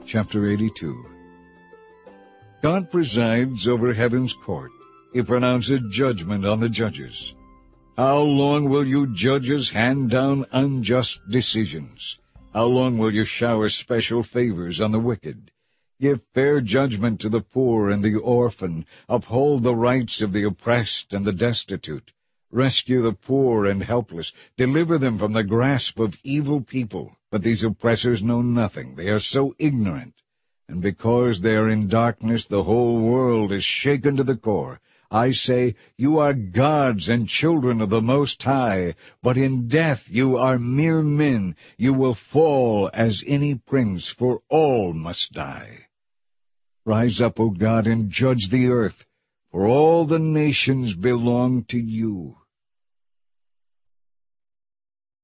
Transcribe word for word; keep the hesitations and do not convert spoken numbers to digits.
Chapter eighty-two. God presides over heaven's court. He pronounces judgment on the judges. How long will you judges hand down unjust decisions? How long will you shower special favors on the wicked? Give fair judgment to the poor and the orphan. Uphold the rights of the oppressed and the destitute. Rescue the poor and helpless. Deliver them from the grasp of evil people. But these oppressors know nothing. They are so ignorant. And because they are in darkness, the whole world is shaken to the core. I say, you are gods and children of the Most High, but in death you are mere men. You will fall as any prince, for all must die. Rise up, O God, and judge the earth, for all the nations belong to you.